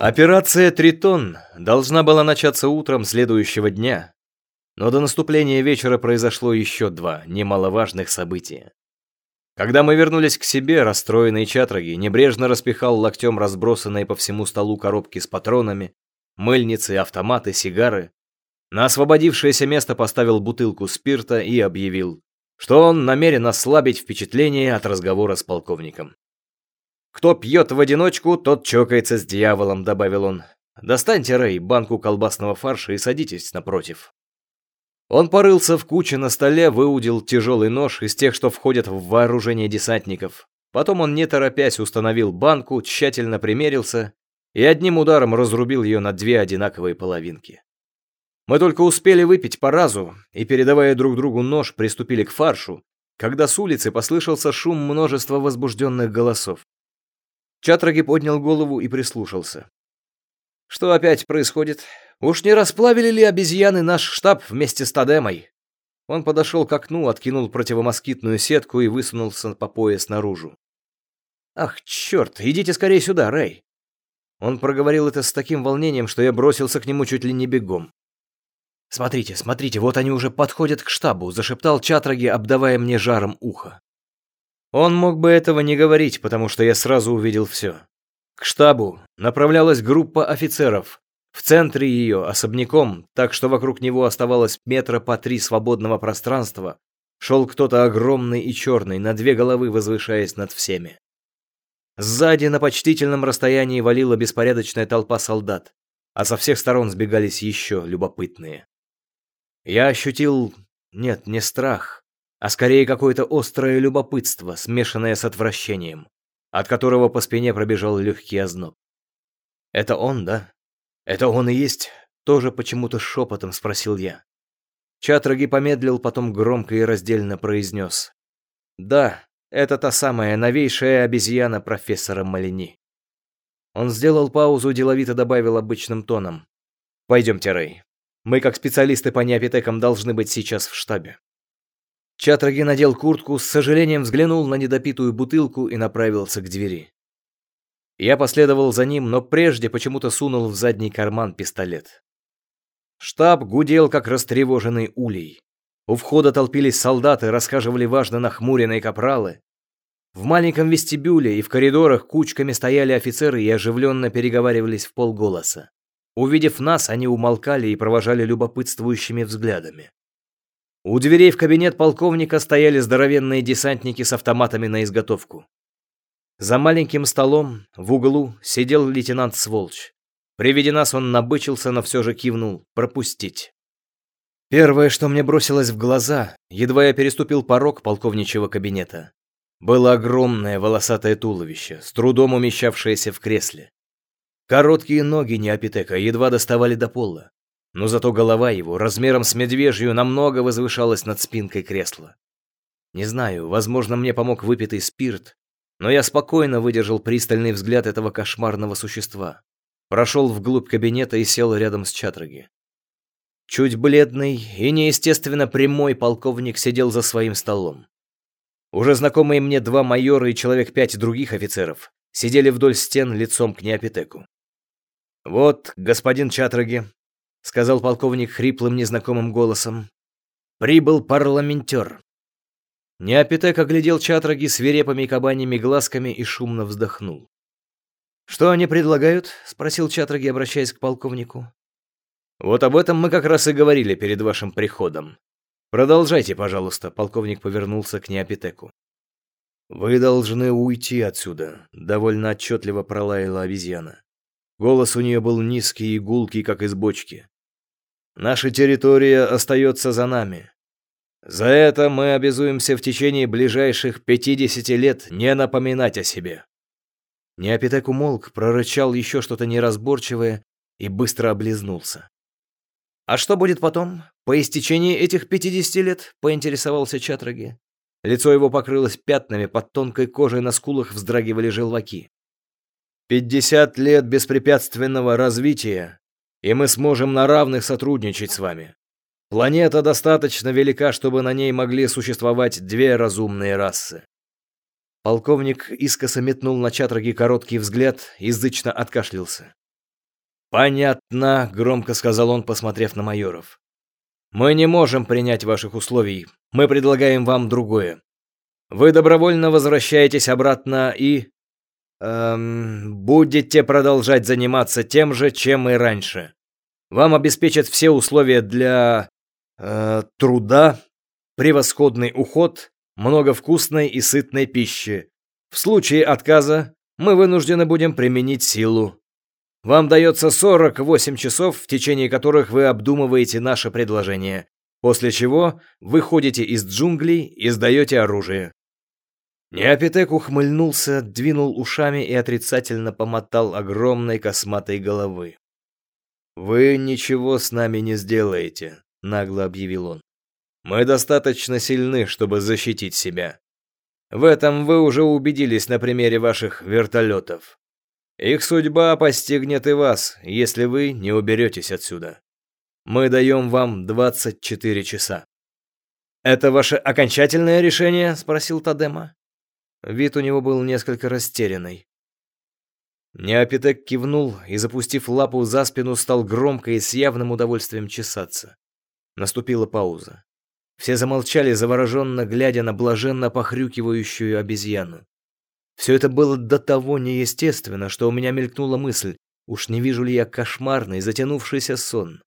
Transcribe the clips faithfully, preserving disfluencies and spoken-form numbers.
Операция «Тритон» должна была начаться утром следующего дня, но до наступления вечера произошло еще два немаловажных события. Когда мы вернулись к себе, расстроенный Чатраги небрежно распихал локтем разбросанные по всему столу коробки с патронами, мыльницы, автоматы, сигары. На освободившееся место поставил бутылку спирта и объявил, что он намерен ослабить впечатление от разговора с полковником. «Кто пьет в одиночку, тот чокается с дьяволом», — добавил он. «Достаньте, Рэй, банку колбасного фарша и садитесь напротив». Он порылся в куче на столе, выудил тяжелый нож из тех, что входят в вооружение десантников. Потом он, не торопясь, установил банку, тщательно примерился и одним ударом разрубил ее на две одинаковые половинки. Мы только успели выпить по разу и, передавая друг другу нож, приступили к фаршу, когда с улицы послышался шум множества возбужденных голосов. Чатраги поднял голову и прислушался. «Что опять происходит? Уж не расплавили ли обезьяны наш штаб вместе с Тадемой?» Он подошел к окну, откинул противомоскитную сетку и высунулся по пояс наружу. «Ах, черт, идите скорее сюда, Рэй!» Он проговорил это с таким волнением, что я бросился к нему чуть ли не бегом. «Смотрите, смотрите, вот они уже подходят к штабу», — зашептал Чатраги, обдавая мне жаром ухо. Он мог бы этого не говорить, потому что я сразу увидел все. К штабу направлялась группа офицеров. В центре ее, особняком, так что вокруг него оставалось метра по три свободного пространства, шел кто-то огромный и черный, на две головы возвышаясь над всеми. Сзади на почтительном расстоянии валила беспорядочная толпа солдат, а со всех сторон сбегались еще любопытные. Я ощутил, нет, не страх, а скорее какое-то острое любопытство, смешанное с отвращением, от которого по спине пробежал легкий озноб. «Это он, да? Это он и есть?» — тоже почему-то шепотом спросил я. Чатраги помедлил, потом громко и раздельно произнес: «Да, это та самая новейшая обезьяна профессора Малини». Он сделал паузу, деловито добавил обычным тоном: «Пойдемте, Рэй. Мы, как специалисты по неопитекам, должны быть сейчас в штабе». Чатраги надел куртку, с сожалением взглянул на недопитую бутылку и направился к двери. Я последовал за ним, но прежде почему-то сунул в задний карман пистолет. Штаб гудел, как растревоженный улей. У входа толпились солдаты, расхаживали важно нахмуренные капралы. В маленьком вестибюле и в коридорах кучками стояли офицеры и оживленно переговаривались в полголоса. Увидев нас, они умолкали и провожали любопытствующими взглядами. У дверей в кабинет полковника стояли здоровенные десантники с автоматами на изготовку. За маленьким столом в углу сидел лейтенант Сволч. При виде нас он набычился, но все же кивнул: «Пропустить». Первое, что мне бросилось в глаза, едва я переступил порог полковничьего кабинета, было огромное волосатое туловище, с трудом умещавшееся в кресле. Короткие ноги неопитека едва доставали до пола, но зато голова его размером с медвежью намного возвышалась над спинкой кресла. Не знаю, возможно, мне помог выпитый спирт, но я спокойно выдержал пристальный взгляд этого кошмарного существа, прошел вглубь кабинета и сел рядом с Чатраги. Чуть бледный и неестественно прямой полковник сидел за своим столом. Уже знакомые мне два майора и человек пять других офицеров сидели вдоль стен лицом к неопитеку. «Вот, господин Чатраги», — сказал полковник хриплым незнакомым голосом, — «прибыл парламентер». Неопитек оглядел Чатраги свирепыми кабаньими глазками и шумно вздохнул. «Что они предлагают?» — спросил Чатраги, обращаясь к полковнику. «Вот об этом мы как раз и говорили перед вашим приходом. Продолжайте, пожалуйста», — полковник повернулся к неопитеку. «Вы должны уйти отсюда», — довольно отчетливо пролаяла обезьяна. Голос у нее был низкий и гулкий, как из бочки. «Наша территория остается за нами. За это мы обязуемся в течение ближайших пятидесяти лет не напоминать о себе». Неопитек умолк, прорычал еще что-то неразборчивое и быстро облизнулся. «А что будет потом, по истечении этих пятидесяти лет?» — поинтересовался Чатраги. Лицо его покрылось пятнами, под тонкой кожей на скулах вздрагивали желваки. «Пятьдесят лет беспрепятственного развития, и мы сможем на равных сотрудничать с вами. Планета достаточно велика, чтобы на ней могли существовать две разумные расы». Полковник искоса метнул на Чатраги короткий взгляд и язычно откашлялся. «Понятно», — громко сказал он, посмотрев на майоров. «Мы не можем принять ваших условий. Мы предлагаем вам другое. Вы добровольно возвращаетесь обратно и... Эм, будете продолжать заниматься тем же, чем и раньше. Вам обеспечат все условия для... Э, труда, превосходный уход, много вкусной и сытной пищи. В случае отказа мы вынуждены будем применить силу. Вам дается сорок восемь часов, в течение которых вы обдумываете наше предложение, после чего выходите из джунглей и сдаете оружие». Неопитек ухмыльнулся, двинул ушами и отрицательно помотал огромной косматой головы. «Вы ничего с нами не сделаете», — нагло объявил он. «Мы достаточно сильны, чтобы защитить себя. В этом вы уже убедились на примере ваших вертолетов. Их судьба постигнет и вас, если вы не уберетесь отсюда. Мы даем вам двадцать четыре часа». «Это ваше окончательное решение?» — спросил Тадема. Вид у него был несколько растерянный. Неопитек кивнул и, запустив лапу за спину, стал громко и с явным удовольствием чесаться. Наступила пауза. Все замолчали, завороженно глядя на блаженно похрюкивающую обезьяну. Все это было до того неестественно, что у меня мелькнула мысль, уж не вижу ли я кошмарный, затянувшийся сон.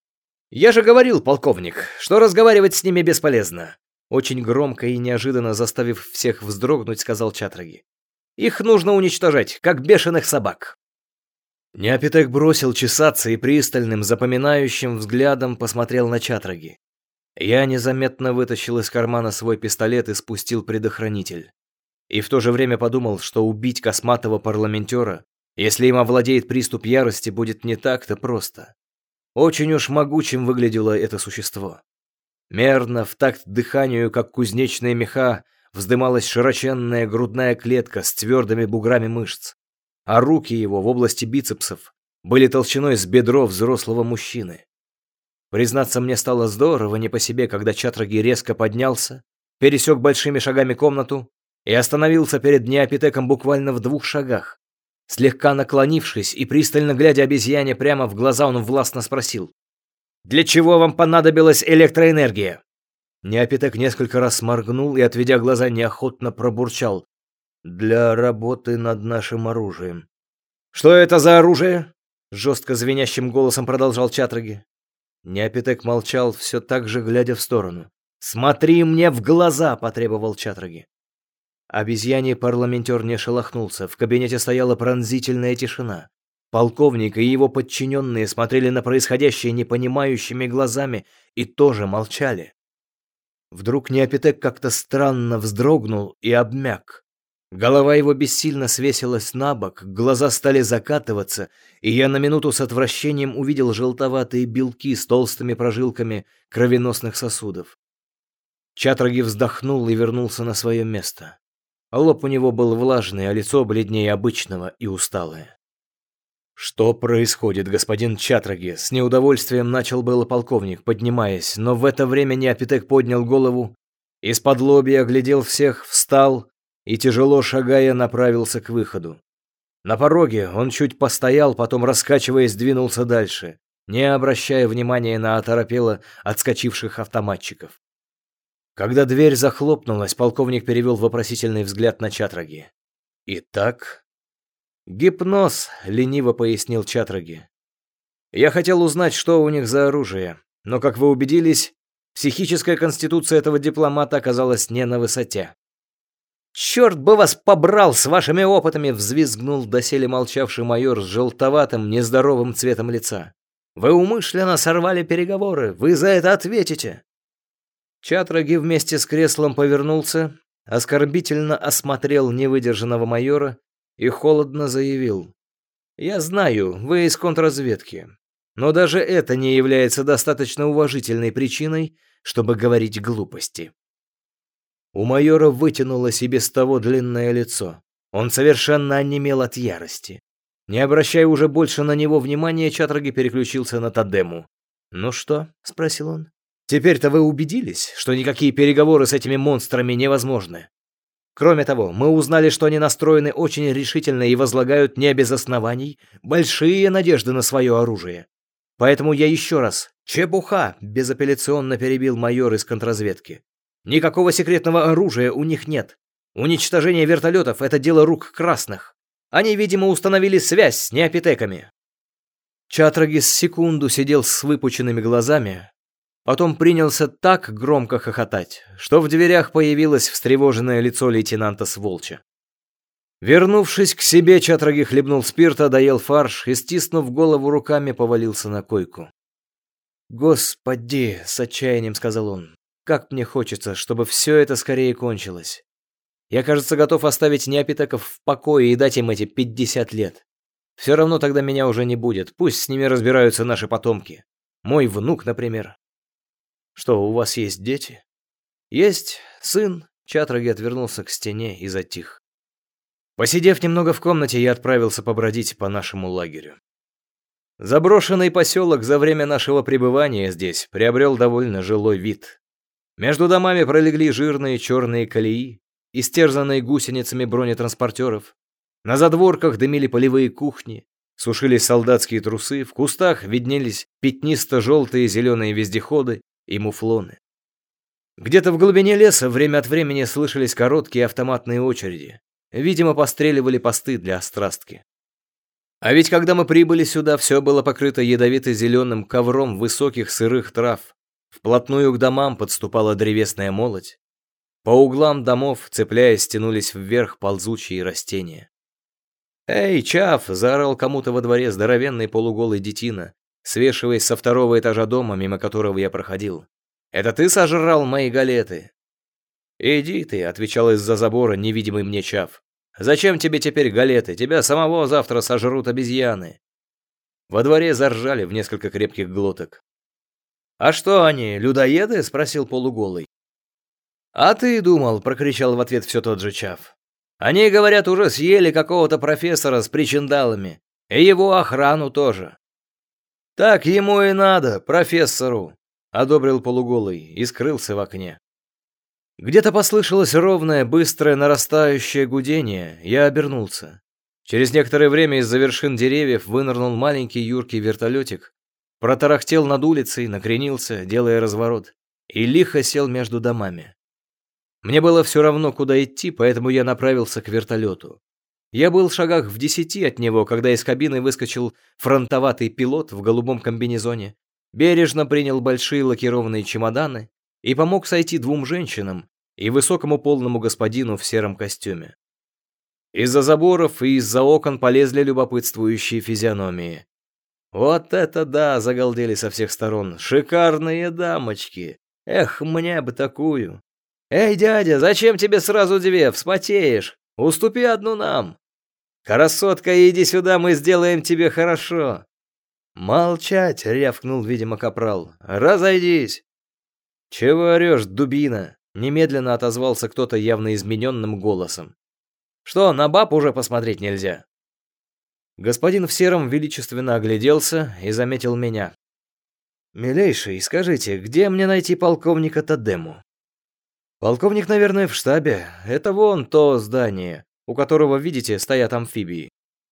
«Я же говорил, полковник, что разговаривать с ними бесполезно!» Очень громко и неожиданно заставив всех вздрогнуть, сказал Чатраги. «Их нужно уничтожать, как бешеных собак». Неопитек бросил чесаться и пристальным, запоминающим взглядом посмотрел на Чатраги. Я незаметно вытащил из кармана свой пистолет и спустил предохранитель. И в то же время подумал, что убить косматого парламентера, если им овладеет приступ ярости, будет не так-то просто. Очень уж могучим выглядело это существо. Мерно, в такт дыханию, как кузнечные меха, вздымалась широченная грудная клетка с твердыми буграми мышц, а руки его в области бицепсов были толщиной с бедро взрослого мужчины. Признаться, мне стало здорово не по себе, когда Чатраги резко поднялся, пересек большими шагами комнату и остановился перед Неопитеком буквально в двух шагах. Слегка наклонившись и пристально глядя обезьяне прямо в глаза, он властно спросил: «Для чего вам понадобилась электроэнергия?» Неопитек несколько раз моргнул и, отведя глаза, неохотно пробурчал: «Для работы над нашим оружием». «Что это за оружие?» — жестко звенящим голосом продолжал Чатраги. Неопитек молчал, все так же глядя в сторону. «Смотри мне в глаза!» — потребовал Чатраги. Обезьяний парламентер не шелохнулся, в кабинете стояла пронзительная тишина. Полковник и его подчиненные смотрели на происходящее непонимающими глазами и тоже молчали. Вдруг Неопитек как-то странно вздрогнул и обмяк. Голова его бессильно свесилась на бок, глаза стали закатываться, и я на минуту с отвращением увидел желтоватые белки с толстыми прожилками кровеносных сосудов. Чатраги вздохнул и вернулся на свое место. Лоб у него был влажный, а лицо бледнее обычного и усталое. «Что происходит, господин Чатраги?» С неудовольствием начал было полковник, поднимаясь, но в это время Неопитек поднял голову, из-под лобья оглядел всех, встал и, тяжело шагая, направился к выходу. На пороге он чуть постоял, потом, раскачиваясь, двинулся дальше, не обращая внимания на оторопело отскочивших автоматчиков. Когда дверь захлопнулась, полковник перевел вопросительный взгляд на Чатраги. «Итак...» «Гипноз», — лениво пояснил Чатраги. «Я хотел узнать, что у них за оружие, но, как вы убедились, психическая конституция этого дипломата оказалась не на высоте». «Черт бы вас побрал с вашими опытами!» — взвизгнул доселе молчавший майор с желтоватым, нездоровым цветом лица. «Вы умышленно сорвали переговоры, вы за это ответите!» Чатраги вместе с креслом повернулся, оскорбительно осмотрел невыдержанного майора и холодно заявил: «Я знаю, вы из контрразведки, но даже это не является достаточно уважительной причиной, чтобы говорить глупости». У майора вытянулось и без того длинное лицо. Он совершенно онемел от ярости. Не обращая уже больше на него внимания, Чатраги переключился на Тадему. «Ну что?» — спросил он. «Теперь-то вы убедились, что никакие переговоры с этими монстрами невозможны?» Кроме того, мы узнали, что они настроены очень решительно и возлагают не без оснований большие надежды на свое оружие. Поэтому я еще раз... Чепуха! Безапелляционно перебил майор из контрразведки. Никакого секретного оружия у них нет. Уничтожение вертолетов — это дело рук красных. Они, видимо, установили связь с неопитеками. Чатрагис секунду сидел с выпученными глазами, потом принялся так громко хохотать, что в дверях появилось встревоженное лицо лейтенанта Сволча. Вернувшись к себе, Чатраги хлебнул спирта, доел фарш и, стиснув голову руками, повалился на койку. «Господи!» — с отчаянием сказал он. «Как мне хочется, чтобы все это скорее кончилось. Я, кажется, готов оставить неопитеков в покое и дать им эти пятьдесят лет. Все равно тогда меня уже не будет, пусть с ними разбираются наши потомки. Мой внук, например». «Что, у вас есть дети?» «Есть сын». Чатраги отвернулся к стене и затих. Посидев немного в комнате, я отправился побродить по нашему лагерю. Заброшенный поселок за время нашего пребывания здесь приобрел довольно жилой вид. Между домами пролегли жирные черные колеи, истерзанные гусеницами бронетранспортеров. На задворках дымили полевые кухни, сушились солдатские трусы, в кустах виднелись пятнисто-желтые и зеленые вездеходы и муфлоны. Где-то в глубине леса время от времени слышались короткие автоматные очереди. Видимо, постреливали посты для острастки. А ведь когда мы прибыли сюда, все было покрыто ядовито-зеленым ковром высоких сырых трав. Вплотную к домам подступала древесная молоть. По углам домов, цепляясь, тянулись вверх ползучие растения. «Эй, Чав!» — заорал кому-то во дворе здоровенный полуголый детина, свешиваясь со второго этажа дома, мимо которого я проходил. «Это ты сожрал мои галеты?» «Иди ты», — отвечал из-за забора невидимый мне Чав. «Зачем тебе теперь галеты? Тебя самого завтра сожрут обезьяны». Во дворе заржали в несколько крепких глоток. «А что они, людоеды?» — спросил полуголый. «А ты думал», — прокричал в ответ все тот же Чав. «Они, говорят, уже съели какого-то профессора с причиндалами. И его охрану тоже». «Так ему и надо, профессору», — одобрил полуголый и скрылся в окне. Где-то послышалось ровное, быстрое, нарастающее гудение. Я обернулся. Через некоторое время из-за вершин деревьев вынырнул маленький юркий вертолетик, протарахтел над улицей, накренился, делая разворот, и лихо сел между домами. Мне было все равно, куда идти, поэтому я направился к вертолету. Я был в шагах в десяти от него, когда из кабины выскочил фронтоватый пилот в голубом комбинезоне, бережно принял большие лакированные чемоданы и помог сойти двум женщинам и высокому полному господину в сером костюме. Из-за заборов и из-за окон полезли любопытствующие физиономии. «Вот это да!» — загалдели со всех сторон. «Шикарные дамочки! Эх, мне бы такую! Эй, дядя, зачем тебе сразу две? Вспотеешь! Уступи одну нам! Красотка, иди сюда, мы сделаем тебе хорошо!» «Молчать!» — рявкнул, видимо, капрал. «Разойдись!» «Чего орешь, дубина?» — немедленно отозвался кто-то явно измененным голосом. «Что, на баб уже посмотреть нельзя?» Господин в сером величественно огляделся и заметил меня. «Милейший, скажите, где мне найти полковника Тадему?» «Полковник, наверное, в штабе. Это вон то здание, у которого, видите, стоят амфибии».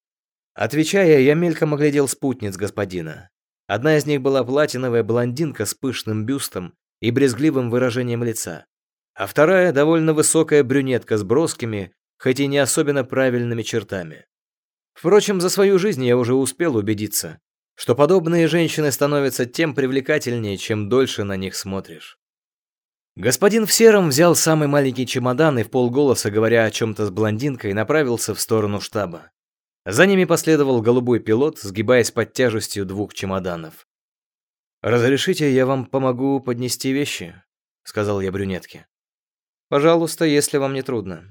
Отвечая, я мельком оглядел спутниц господина. Одна из них была платиновая блондинка с пышным бюстом и брезгливым выражением лица, а вторая — довольно высокая брюнетка с броскими, хоть и не особенно правильными чертами. Впрочем, за свою жизнь я уже успел убедиться, что подобные женщины становятся тем привлекательнее, чем дольше на них смотришь. Господин в сером взял самый маленький чемодан и вполголоса, говоря о чем-то с блондинкой, направился в сторону штаба. За ними последовал голубой пилот, сгибаясь под тяжестью двух чемоданов. «Разрешите, я вам помогу поднести вещи?» — сказал я брюнетке. «Пожалуйста, если вам не трудно».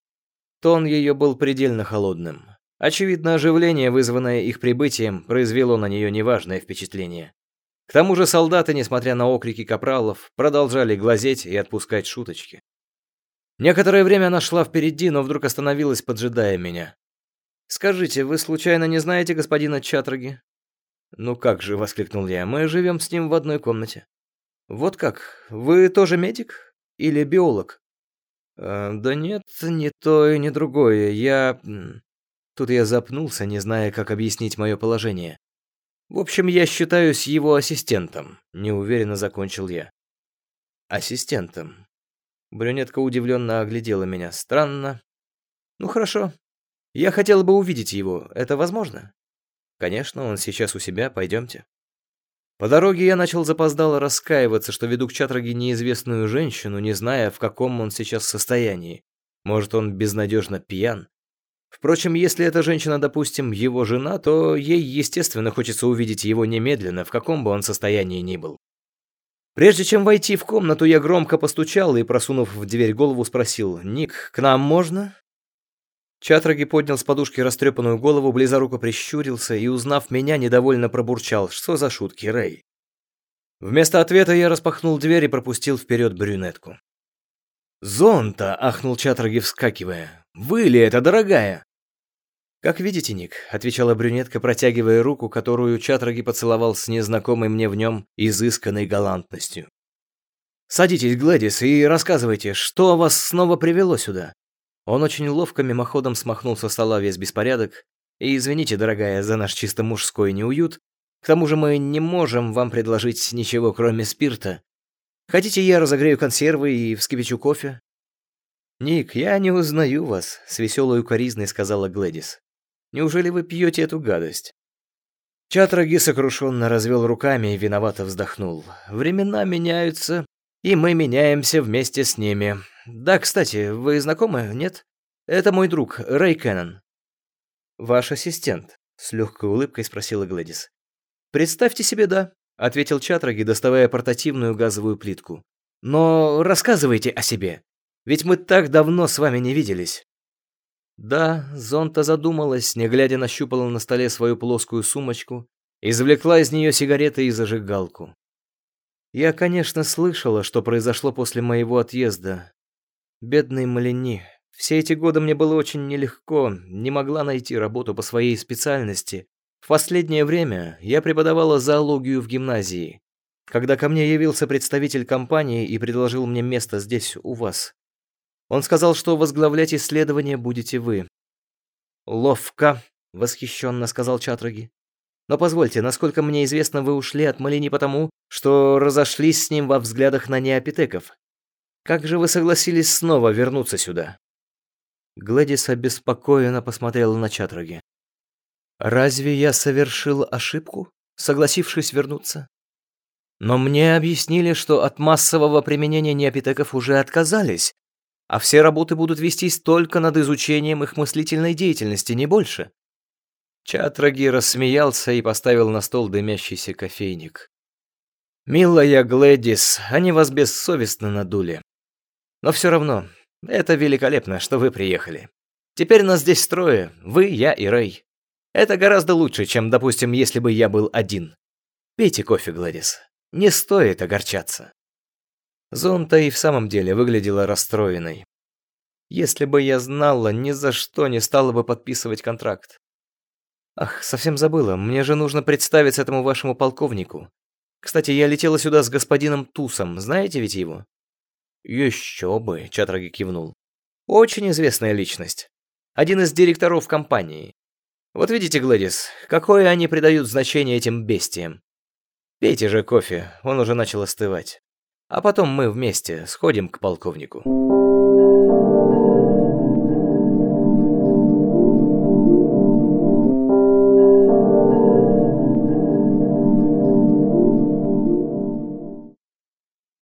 Тон ее был предельно холодным. Очевидно, оживление, вызванное их прибытием, произвело на нее неважное впечатление. К тому же солдаты, несмотря на окрики капралов, продолжали глазеть и отпускать шуточки. Некоторое время она шла впереди, но вдруг остановилась, поджидая меня. «Скажите, вы случайно не знаете господина Чатраги?» «Ну как же», — воскликнул я, — «мы живем с ним в одной комнате». «Вот как? Вы тоже медик? Или биолог?» «Э, да нет, ни то и ни другое. Я...» м, Тут я запнулся, не зная, как объяснить мое положение. «В общем, я считаюсь его ассистентом», — неуверенно закончил я. «Ассистентом». Брюнетка удивленно оглядела меня. «Странно. Ну хорошо. Я хотел бы увидеть его. Это возможно?» «Конечно, он сейчас у себя. Пойдемте». По дороге я начал запоздало раскаиваться, что веду к Чатраге неизвестную женщину, не зная, в каком он сейчас состоянии. Может, он безнадежно пьян. Впрочем, если эта женщина, допустим, его жена, то ей, естественно, хочется увидеть его немедленно, в каком бы он состоянии ни был. Прежде чем войти в комнату, я громко постучал и, просунув в дверь голову, спросил: «Ник, к нам можно?» Чатраги поднял с подушки растрепанную голову, близоруко прищурился и, узнав меня, недовольно пробурчал: «Что за шутки, Рэй?» Вместо ответа я распахнул дверь и пропустил вперед брюнетку. «Зонта!» — ахнул Чатраги, вскакивая. «Вы ли это, дорогая?» «Как видите, Ник», — отвечала брюнетка, протягивая руку, которую Чатраги поцеловал с незнакомой мне в нем изысканной галантностью. «Садитесь, Глэдис, и рассказывайте, что вас снова привело сюда?» Он очень ловко мимоходом смахнул со стола весь беспорядок. «И извините, дорогая, за наш чисто мужской неуют. К тому же мы не можем вам предложить ничего, кроме спирта. Хотите, я разогрею консервы и вскипячу кофе?» «Ник, я не узнаю вас», — с веселой укоризной сказала Глэдис. «Неужели вы пьете эту гадость?» Чатраги сокрушенно развел руками и виновато вздохнул. «Времена меняются, и мы меняемся вместе с ними. Да, кстати, вы знакомы, нет? Это мой друг, Рэй Кеннон». «Ваш ассистент?» — с легкой улыбкой спросила Глэдис. «Представьте себе, да», — ответил Чатраги, доставая портативную газовую плитку. «Но рассказывайте о себе, ведь мы так давно с вами не виделись». Да, Зонта задумалась, не глядя нащупала на столе свою плоскую сумочку, извлекла из нее сигареты и зажигалку. «Я, конечно, слышала, что произошло после моего отъезда. Бедный Малини. Все эти годы мне было очень нелегко, не могла найти работу по своей специальности. В последнее время я преподавала зоологию в гимназии, когда ко мне явился представитель компании и предложил мне место здесь, у вас. Он сказал, что возглавлять исследование будете вы». «Ловко», — восхищенно сказал Чатраги. «Но позвольте, насколько мне известно, вы ушли от Малини потому, что разошлись с ним во взглядах на неопитеков. Как же вы согласились снова вернуться сюда?» Глэдис обеспокоенно посмотрела на Чатраги. «Разве я совершил ошибку, согласившись вернуться? Но мне объяснили, что от массового применения неопитеков уже отказались, а все работы будут вестись только над изучением их мыслительной деятельности, не больше». Чатраги рассмеялся и поставил на стол дымящийся кофейник. «Милая Глэдис, они вас бессовестно надули. Но все равно, это великолепно, что вы приехали. Теперь нас здесь трое, вы, я и Рэй. Это гораздо лучше, чем, допустим, если бы я был один. Пейте кофе, Глэдис. Не стоит огорчаться». Зонта и в самом деле выглядела расстроенной. «Если бы я знала, ни за что не стала бы подписывать контракт. Ах, совсем забыла, мне же нужно представиться этому вашему полковнику. Кстати, я летела сюда с господином Тусом, знаете ведь его?» «Еще бы», — Чатраги кивнул. «Очень известная личность. Один из директоров компании. Вот видите, Глэдис, какое они придают значение этим бестиям. Пейте же кофе, он уже начал остывать. А потом мы вместе сходим к полковнику».